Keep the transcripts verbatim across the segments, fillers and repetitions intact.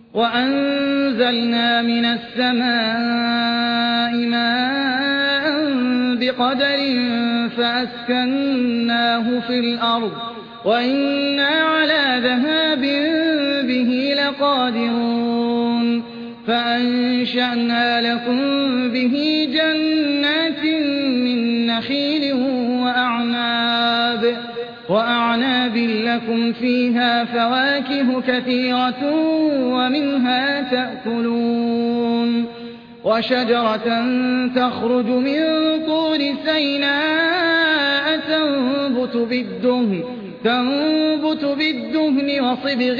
وأنزلنا من السماء ماء بقدر فأسكناه في الأرض وإنا على ذهاب به لقادرون فأنشأنا لكم به جنات من نخيل وأعناب وأعناب لكم فيها فواكه كثيرة ومنها تأكلون وشجرة تخرج من طور سيناء تنبت بالدهن تنبت بالدهن وصبغ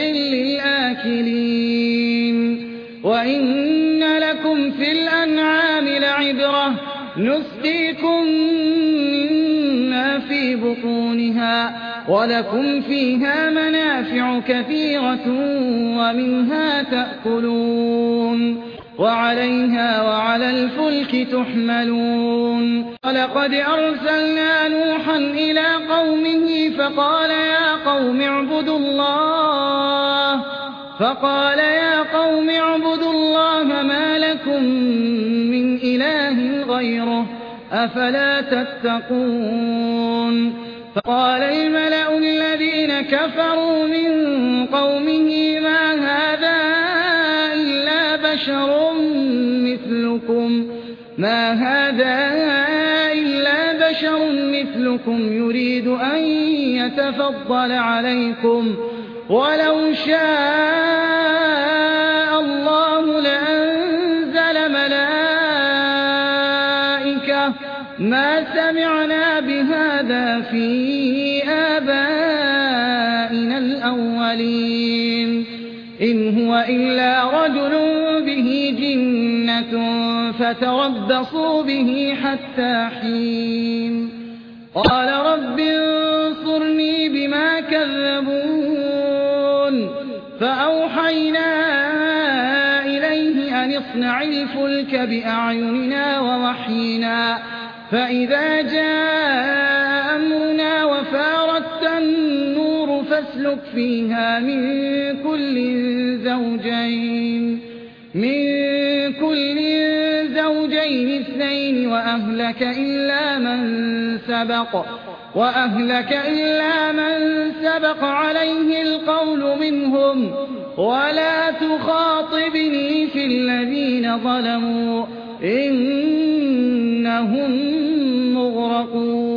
للآكلين وإن لكم في الأنعام لعبرة نسقيكم مما في بطونها ولكم فيها منافع كثيرة ومنها تأكلون وعليها وعلى الفلك تحملون ولقد أرسلنا نوحا إلى قومه فقال يا قوم اعبدوا الله فقال يا قوم اعبدوا الله ما لكم من إله غيره أفلا تتقون فقال الملأ الذين كفروا من قومه ما هذا إلا بشر مثلكم ما هذا إلا بشر مثلكم يريد أن يتفضل عليكم ولو شاء الله لأنزل ملائكة ما سمعنا بهذا في آبائنا الأولين إن هو إلا رجل به جنة فتربصوا به حتى حين قال رب انصرني بما كذبون فأوحينا إليه أن اصنع الفلك بأعيننا ووحينا فإذا جاء أمرنا وفارت النور فاسلك فيها من كل زوجين من كل زوجين اثنين وأهلك إلا من سبق وأهلك إلا من سبق عليه القول منهم ولا تخاطبني في الذين ظلموا إنهم مغرقون